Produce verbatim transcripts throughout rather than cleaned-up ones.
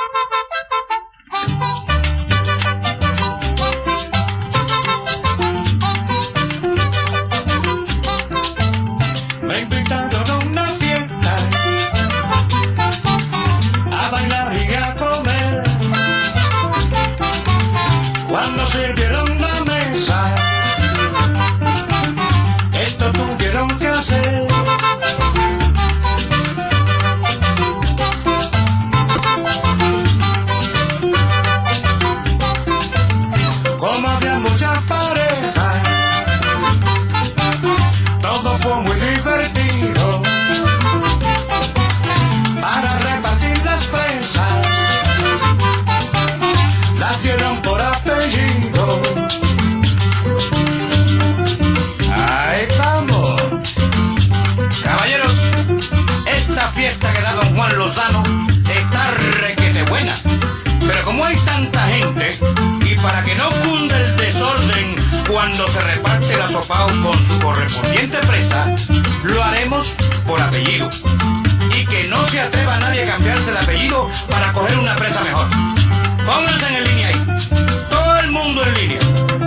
Para que no cunda el desorden cuando se reparte el asopao con su correspondiente presa, lo haremos por apellido. Y que no se atreva a nadie a cambiarse el apellido para coger una presa mejor. Pónganse en línea ahí. Todo el mundo en línea.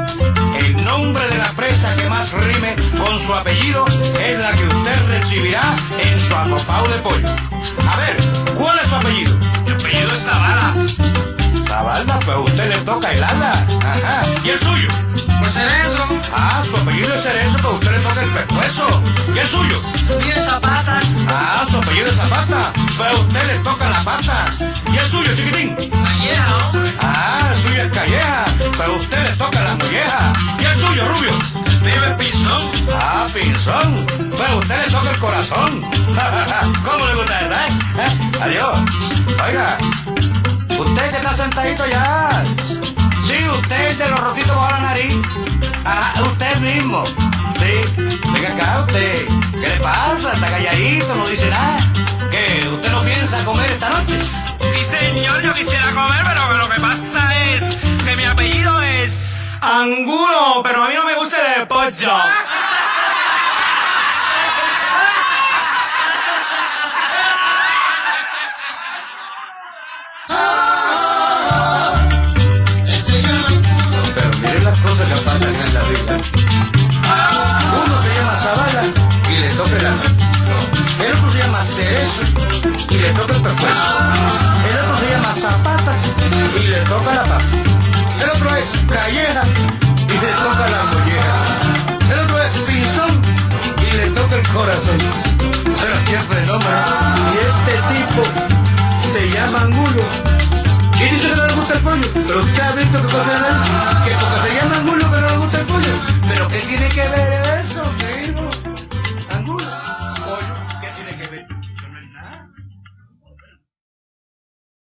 El nombre de la presa que más rime con su apellido es la que usted recibirá en su asopao de pollo. A ver, ¿cuál es su apellido? Mi apellido es Zavala. Zavala, pues a usted le toca el ala. Ajá. ¿Y el suyo? Pues Cerezo. Ah, su apellido es Cerezo, pues a usted le toca el pescuezo. ¿Y el suyo? Mío es Zapata. Ah, su apellido es Zapata, pues a usted le toca la pata. ¿Y el suyo, chiquitín? Calleja, hombre. Ah, el suyo es Calleja, pues a usted le toca la molleja. ¿Y el suyo, Rubio? Mío es Pinzón. Ah, Pinzón, pues a usted le toca el corazón. ¿Cómo le gusta esa, eh? ¿Eh? Adiós. Oiga, usted que está sentadito ya. Sí, usted es de los rotitos bajo la nariz. Ah, usted mismo. Sí, venga acá usted. ¿Qué le pasa? Está calladito, no dice nada. ¿Qué? ¿Usted no piensa comer esta noche? Sí, señor, yo quisiera comer, pero lo que pasa es que mi apellido es Angulo, pero a mí no me gusta el de pollo. Cosas que pasan en la vida. Uno se llama Zavala y le toca el alma. El otro se llama Cerezo y le toca el pescuezo. El otro se llama Zapata y le toca la papa. El otro es Calleja y le toca la molleja. El otro es Pinzón y le toca el corazón. Pero qué fenómeno. Y este tipo se llama Angulo. ¿Quién dice que no le gusta el pollo? Pero usted ha visto que cosa es